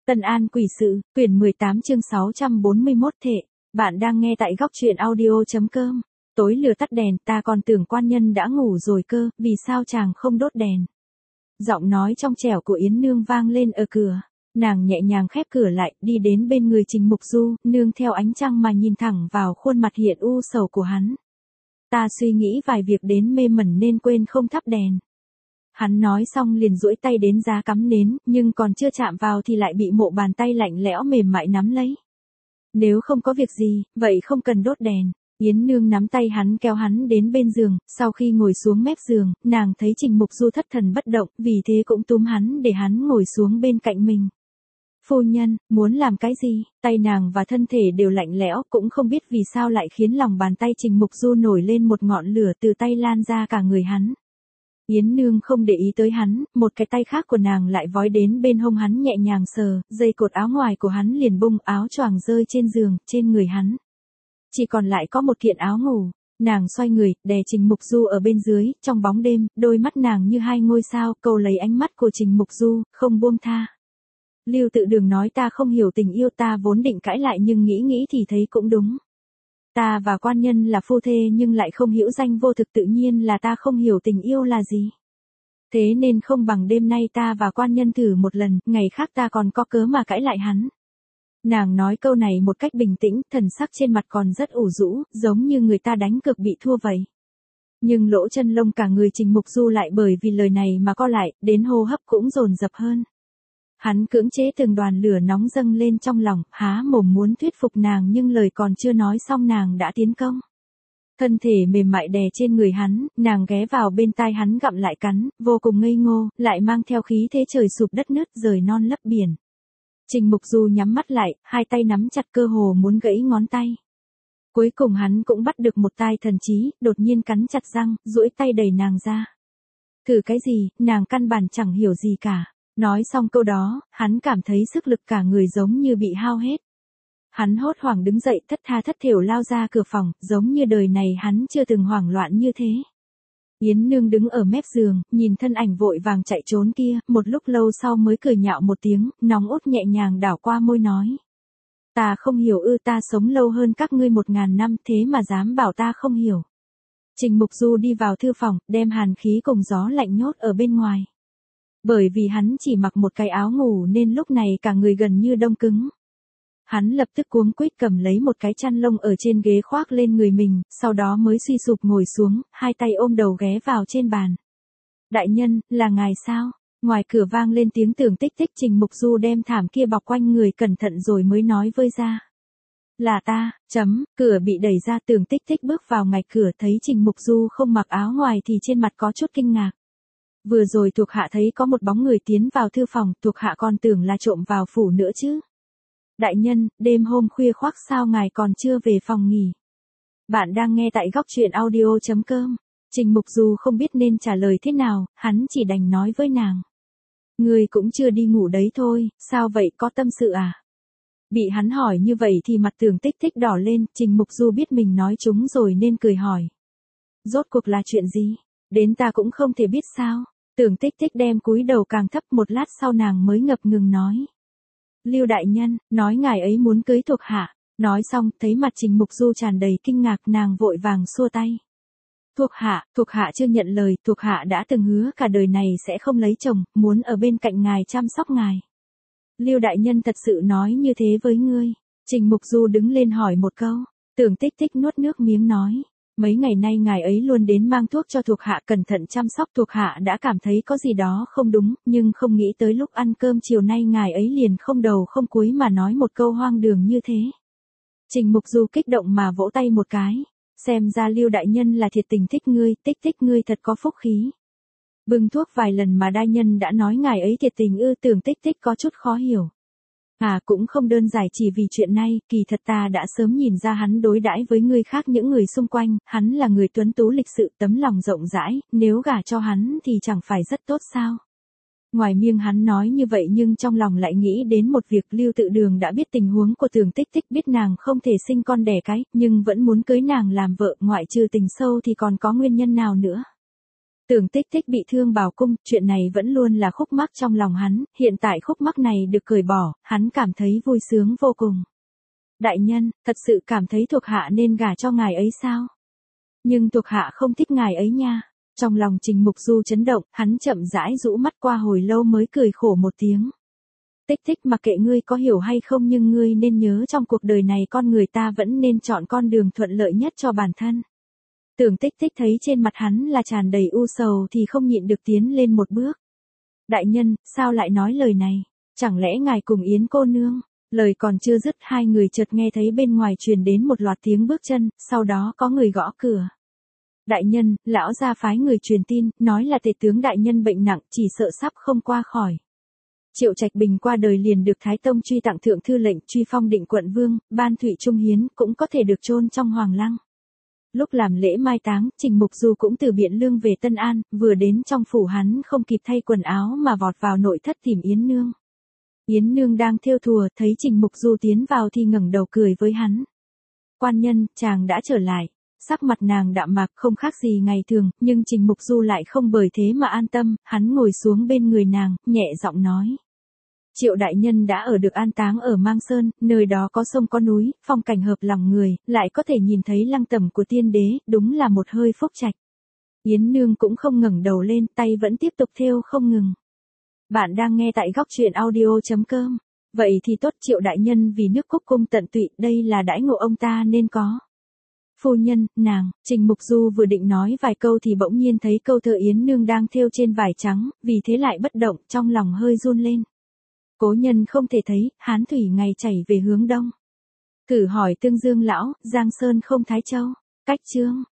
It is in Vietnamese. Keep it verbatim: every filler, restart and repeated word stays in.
Tân An quỷ sự, quyển mười tám chương sáu trăm bốn mươi mốt thệ. Bạn đang nghe tại góc truyện audio.com. Tối lửa tắt đèn, ta còn tưởng quan nhân đã ngủ rồi cơ, vì sao chàng không đốt đèn? Giọng nói trong trẻo của Yến Nương vang lên ở cửa. Nàng nhẹ nhàng khép cửa lại, đi đến bên người Trình Mục Du, nương theo ánh trăng mà nhìn thẳng vào khuôn mặt hiện u sầu của hắn. Ta suy nghĩ vài việc đến mê mẩn nên quên không thắp đèn. Hắn nói xong liền duỗi tay đến giá cắm nến, nhưng còn chưa chạm vào thì lại bị một bàn tay lạnh lẽo mềm mại nắm lấy. Nếu không có việc gì, vậy không cần đốt đèn. Yến Nương nắm tay hắn kéo hắn đến bên giường, sau khi ngồi xuống mép giường, nàng thấy Trình Mục Du thất thần bất động, vì thế cũng túm hắn để hắn ngồi xuống bên cạnh mình. Phu nhân, muốn làm cái gì? Tay nàng và thân thể đều lạnh lẽo, cũng không biết vì sao lại khiến lòng bàn tay Trình Mục Du nổi lên một ngọn lửa từ tay lan ra cả người hắn. Yến Nương không để ý tới hắn, một cái tay khác của nàng lại vói đến bên hông hắn nhẹ nhàng sờ, dây cột áo ngoài của hắn liền bung, áo choàng rơi trên giường, trên người hắn. Chỉ còn lại có một kiện áo ngủ. Nàng xoay người, đè Trình Mục Du ở bên dưới, trong bóng đêm, đôi mắt nàng như hai ngôi sao, cầu lấy ánh mắt của Trình Mục Du, không buông tha. Lưu Tự Đường nói ta không hiểu tình yêu, ta vốn định cãi lại nhưng nghĩ nghĩ thì thấy cũng đúng. Ta và quan nhân là phu thê nhưng lại không hiểu danh vô thực, tự nhiên là ta không hiểu tình yêu là gì. Thế nên không bằng đêm nay ta và quan nhân thử một lần, ngày khác ta còn có cớ mà cãi lại hắn. Nàng nói câu này một cách bình tĩnh, thần sắc trên mặt còn rất ủ rũ, giống như người ta đánh cược bị thua vậy. Nhưng lỗ chân lông cả người Trình Mục Du lại bởi vì lời này mà co lại, đến hô hấp cũng dồn dập hơn. Hắn cưỡng chế từng đoàn lửa nóng dâng lên trong lòng, há mồm muốn thuyết phục nàng nhưng lời còn chưa nói xong nàng đã tiến công. Thân thể mềm mại đè trên người hắn, nàng ghé vào bên tai hắn gặm lại cắn, vô cùng ngây ngô, lại mang theo khí thế trời sụp đất nứt, rời non lấp biển. Trình Mục Du nhắm mắt lại, hai tay nắm chặt cơ hồ muốn gãy ngón tay. Cuối cùng hắn cũng bắt được một tai thần trí, đột nhiên cắn chặt răng, duỗi tay đẩy nàng ra. Thử cái gì, nàng căn bản chẳng hiểu gì cả. Nói xong câu đó, hắn cảm thấy sức lực cả người giống như bị hao hết. Hắn hốt hoảng đứng dậy, thất tha thất thểu lao ra cửa phòng, giống như đời này hắn chưa từng hoảng loạn như thế. Yến Nương đứng ở mép giường, nhìn thân ảnh vội vàng chạy trốn kia, một lúc lâu sau mới cười nhạo một tiếng, nóng ốt nhẹ nhàng đảo qua môi nói. Ta không hiểu ư, ta sống lâu hơn các ngươi một ngàn năm, thế mà dám bảo ta không hiểu. Trình Mục Du đi vào thư phòng, đem hàn khí cùng gió lạnh nhốt ở bên ngoài. Bởi vì hắn chỉ mặc một cái áo ngủ nên lúc này cả người gần như đông cứng. Hắn lập tức cuống quýt cầm lấy một cái chăn lông ở trên ghế khoác lên người mình, sau đó mới suy sụp ngồi xuống, hai tay ôm đầu ghé vào trên bàn. Đại nhân, là ngài sao? Ngoài cửa vang lên tiếng Tưởng Tích Tích. Trình Mục Du đem thảm kia bọc quanh người cẩn thận rồi mới nói vơi ra. Là ta, chấm, cửa bị đẩy ra. Tưởng Tích Tích bước vào ngạch cửa thấy Trình Mục Du không mặc áo ngoài thì trên mặt có chút kinh ngạc. Vừa rồi thuộc hạ thấy có một bóng người tiến vào thư phòng, thuộc hạ còn tưởng là trộm vào phủ nữa chứ. Đại nhân, đêm hôm khuya khoác sao ngài còn chưa về phòng nghỉ? Bạn đang nghe tại góc truyện audio.com. Trình Mục Du không biết nên trả lời thế nào, hắn chỉ đành nói với nàng. Ngươi cũng chưa đi ngủ đấy thôi, sao vậy, có tâm sự à? Bị hắn hỏi như vậy thì mặt Tưởng Tích Tích đỏ lên, Trình Mục Du biết mình nói trúng rồi nên cười hỏi. Rốt cuộc là chuyện gì? Đến ta cũng không thể biết sao? Tưởng Tích Tích đem cúi đầu càng thấp, một lát sau nàng mới ngập ngừng nói. Lưu đại nhân, nói ngài ấy muốn cưới thuộc hạ. Nói xong, thấy mặt Trình Mục Du tràn đầy kinh ngạc, nàng vội vàng xua tay. Thuộc hạ, thuộc hạ chưa nhận lời, thuộc hạ đã từng hứa cả đời này sẽ không lấy chồng, muốn ở bên cạnh ngài chăm sóc ngài. Lưu đại nhân thật sự nói như thế với ngươi? Trình Mục Du đứng lên hỏi một câu. Tưởng Tích Tích nuốt nước miếng nói. Mấy ngày nay ngài ấy luôn đến mang thuốc cho thuộc hạ, cẩn thận chăm sóc, thuộc hạ đã cảm thấy có gì đó không đúng, nhưng không nghĩ tới lúc ăn cơm chiều nay ngài ấy liền không đầu không cuối mà nói một câu hoang đường như thế. Trình Mục Du kích động mà vỗ tay một cái. Xem ra Lưu đại nhân là thiệt tình thích ngươi, Tích Tích ngươi thật có phúc khí. Bưng thuốc vài lần mà đại nhân đã nói ngài ấy thiệt tình ư? Tưởng Tích Tích có chút khó hiểu. À, cũng không đơn giản chỉ vì chuyện này, kỳ thật ta đã sớm nhìn ra hắn đối đãi với người khác những người xung quanh, hắn là người tuấn tú lịch sự, tấm lòng rộng rãi, nếu gả cho hắn thì chẳng phải rất tốt sao? Ngoài miệng hắn nói như vậy nhưng trong lòng lại nghĩ đến một việc. Lưu Tự Đường đã biết tình huống của Tưởng Tích Tích, biết nàng không thể sinh con đẻ cái, nhưng vẫn muốn cưới nàng làm vợ, ngoại trừ tình sâu thì còn có nguyên nhân nào nữa? Tưởng Tích Tích bị thương bào cung, chuyện này vẫn luôn là khúc mắc trong lòng hắn, hiện tại khúc mắc này được cởi bỏ, hắn cảm thấy vui sướng vô cùng. Đại nhân, thật sự cảm thấy thuộc hạ nên gả cho ngài ấy sao? Nhưng thuộc hạ không thích ngài ấy nha. Trong lòng Trình Mục Du chấn động, hắn chậm rãi rũ mắt qua hồi lâu mới cười khổ một tiếng. Tích Tích, mặc kệ ngươi có hiểu hay không, nhưng ngươi nên nhớ trong cuộc đời này con người ta vẫn nên chọn con đường thuận lợi nhất cho bản thân. Tưởng Tích Tích thấy trên mặt hắn là tràn đầy u sầu thì không nhịn được tiến lên một bước. Đại nhân, sao lại nói lời này? Chẳng lẽ ngài cùng Yến cô nương? Lời còn chưa dứt, hai người chợt nghe thấy bên ngoài truyền đến một loạt tiếng bước chân, sau đó có người gõ cửa. Đại nhân, lão gia phái người truyền tin, nói là tể tướng đại nhân bệnh nặng, chỉ sợ sắp không qua khỏi. Triệu Trạch Bình qua đời liền được Thái Tông truy tặng thượng thư lệnh, truy phong định quận vương, ban thụy trung hiến, cũng có thể được chôn trong hoàng lăng. Lúc làm lễ mai táng, Trình Mục Du cũng từ Biện Lương về Tân An, vừa đến trong phủ hắn không kịp thay quần áo mà vọt vào nội thất tìm Yến Nương. Yến Nương đang thêu thùa, thấy Trình Mục Du tiến vào thì ngẩng đầu cười với hắn. Quan nhân, chàng đã trở lại. Sắc mặt nàng đạm mạc không khác gì ngày thường, nhưng Trình Mục Du lại không bởi thế mà an tâm, hắn ngồi xuống bên người nàng, nhẹ giọng nói. Triệu đại nhân đã ở được an táng ở Mang Sơn, nơi đó có sông có núi, phong cảnh hợp lòng người, lại có thể nhìn thấy lăng tẩm của tiên đế, đúng là một hơi phúc trạch. Yến Nương cũng không ngẩng đầu lên, tay vẫn tiếp tục thêu không ngừng. Bạn đang nghe tại góc truyện audio chấm com. Vậy thì tốt, Triệu đại nhân vì nước Cúc cung tận tụy, đây là đãi ngộ ông ta nên có. Phu nhân, nàng, Trình Mục Du vừa định nói vài câu thì bỗng nhiên thấy câu thơ Yến Nương đang thêu trên vải trắng, vì thế lại bất động, trong lòng hơi run lên. Cố nhân không thể thấy, hán thủy ngày chảy về hướng đông. Cử hỏi Tương Dương lão, Giang Sơn không Thái Châu. Cách chương.